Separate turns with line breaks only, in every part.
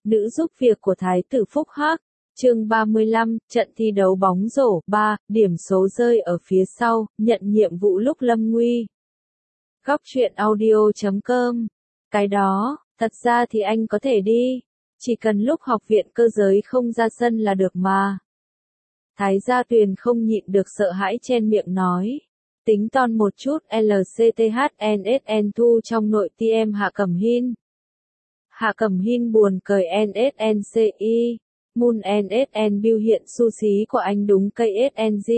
nữ giúp việc của Thái tử Phúc Hắc. Chương 35, trận thi đấu bóng rổ, 3, điểm số rơi ở phía sau, nhận nhiệm vụ lúc lâm nguy. Góc truyện audio.com. Cái đó, thật ra thì anh có thể đi. Chỉ cần lúc học viện cơ giới không ra sân là được mà. Thái Gia Tuyền không nhịn được sợ hãi chen miệng nói. Tính toán một chút LCTHNSN thu trong nội TM Hạ Cẩm Hin. Hạ Cẩm Hin buồn cười NSNCI. Moon NSN biểu hiện xu xí của anh đúng KSNG.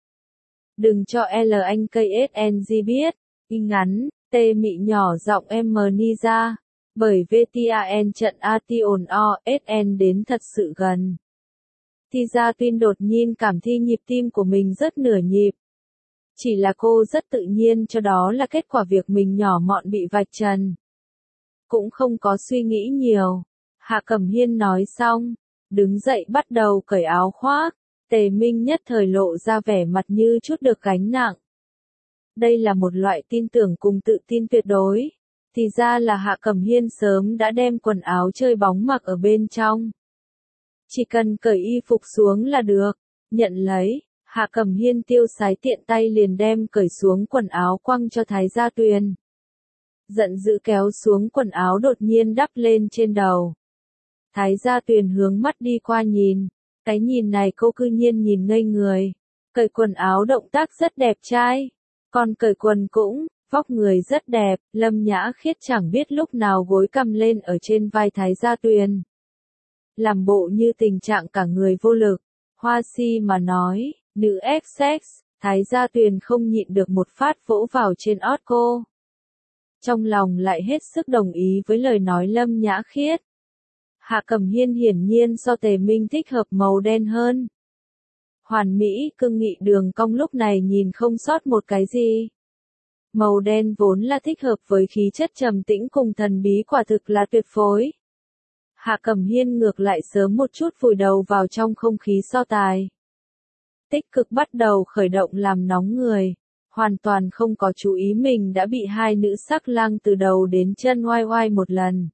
Đừng cho L anh KSNG biết. Y ngắn, T mị nhỏ giọng M ni ra. Bởi VTAN trận Ation OSN đến thật sự gần. Thì ra Tuyên đột nhiên cảm thi nhịp tim của mình rất nửa nhịp. Chỉ là cô rất tự nhiên cho đó là kết quả việc mình nhỏ mọn bị vạch trần. Cũng không có suy nghĩ nhiều. Hạ Cẩm Hiên nói xong, đứng dậy bắt đầu cởi áo khoác. Tề Minh nhất thời lộ ra vẻ mặt như chút được gánh nặng. Đây là một loại tin tưởng cùng tự tin tuyệt đối. Thì ra là Hạ Cẩm Hiên sớm đã đem quần áo chơi bóng mặc ở bên trong. Chỉ cần cởi y phục xuống là được. Nhận lấy, Hạ Cẩm Hiên tiêu sái tiện tay liền đem cởi xuống quần áo quăng cho Thái Gia Tuyền. Giận dữ kéo xuống quần áo đột nhiên đắp lên trên đầu. Thái Gia Tuyền hướng mắt đi qua nhìn. Cái nhìn này cô cư nhiên nhìn ngây người. Cởi quần áo động tác rất đẹp trai. Còn cởi quần cũng, vóc người rất đẹp. Lâm Nhã Khiết chẳng biết lúc nào gối cầm lên ở trên vai Thái Gia Tuyền. Làm bộ như tình trạng cả người vô lực. Hoa si mà nói, nữ XX, Thái Gia Tuyền không nhịn được một phát vỗ vào trên ót cô. Trong lòng lại hết sức đồng ý với lời nói Lâm Nhã Khiết. Hạ Cẩm Hiên hiển nhiên so Tề Minh thích hợp màu đen hơn. Hoàn mỹ cương nghị đường cong lúc này nhìn không sót một cái gì. Màu đen vốn là thích hợp với khí chất trầm tĩnh cùng thần bí quả thực là tuyệt phối. Hạ Cẩm Hiên ngược lại sớm một chút vùi đầu vào trong không khí so tài. Tích cực bắt đầu khởi động làm nóng người. Hoàn toàn không có chú ý mình đã bị hai nữ sắc lang từ đầu đến chân oai oai một lần.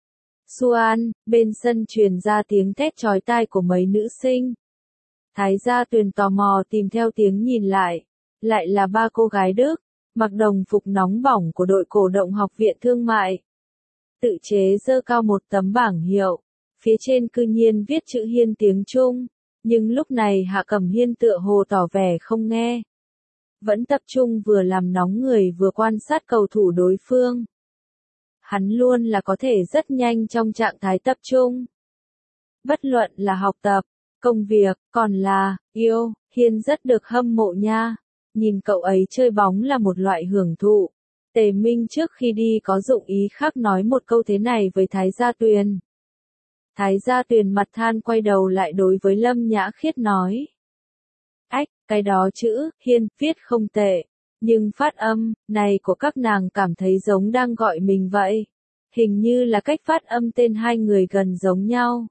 Xuan, bên sân truyền ra tiếng thét chói tai của mấy nữ sinh. Thái Gia Tuyền tò mò tìm theo tiếng nhìn lại. Lại là ba cô gái Đức, mặc đồng phục nóng bỏng của đội cổ động học viện thương mại. Tự chế giơ cao một tấm bảng hiệu. Phía trên cư nhiên viết chữ Hiên tiếng Trung. Nhưng lúc này Hạ Cẩm Hiên tựa hồ tỏ vẻ không nghe. Vẫn tập trung vừa làm nóng người vừa quan sát cầu thủ đối phương. Hắn luôn là có thể rất nhanh trong trạng thái tập trung. Bất luận là học tập, công việc, còn là, yêu, Hiên rất được hâm mộ nha. Nhìn cậu ấy chơi bóng là một loại hưởng thụ. Tề Minh trước khi đi có dụng ý khác nói một câu thế này với Thái Gia Tuyền. Thái Gia Tuyền mặt than quay đầu lại đối với Lâm Nhã Khiết nói. Ách, cái đó chữ, Hiên, viết không tệ. Nhưng phát âm, này của các nàng cảm thấy giống đang gọi mình vậy. Hình như là cách phát âm tên hai người gần giống nhau.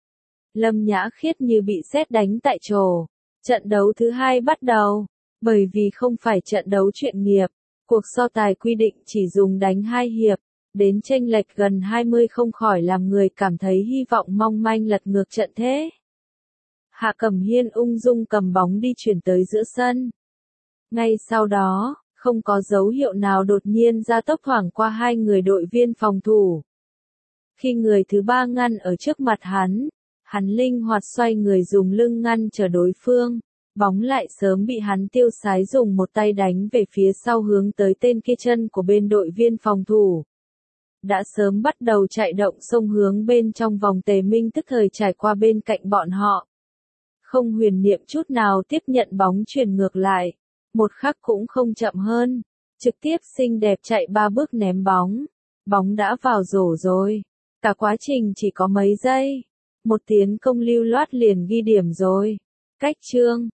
Lâm Nhã Khiết như bị sét đánh tại chỗ. Trận đấu thứ hai bắt đầu. Bởi vì không phải trận đấu chuyên nghiệp. Cuộc so tài quy định chỉ dùng đánh 2 hiệp. Đến chênh lệch gần 20 không khỏi làm người cảm thấy hy vọng mong manh lật ngược trận thế. Hạ Cẩm Hiên ung dung cầm bóng đi chuyển tới giữa sân. Ngay sau đó, không có dấu hiệu nào đột nhiên ra tốc thoảng qua hai người đội viên phòng thủ. Khi người thứ ba ngăn ở trước mặt hắn linh hoạt xoay người dùng lưng ngăn chờ đối phương. Bóng lại sớm bị hắn tiêu sái dùng một tay đánh về phía sau hướng tới tên kia chân của bên đội viên phòng thủ. Đã sớm bắt đầu chạy động xông hướng bên trong vòng. Tề Minh tức thời trải qua bên cạnh bọn họ. Không huyền niệm chút nào tiếp nhận bóng chuyển ngược lại. Một khắc cũng không chậm hơn. Trực tiếp xinh đẹp chạy 3 bước ném bóng. Bóng đã vào rổ rồi. Cả quá trình chỉ có mấy giây. Một tiến công lưu loát liền ghi điểm rồi. Cách chương.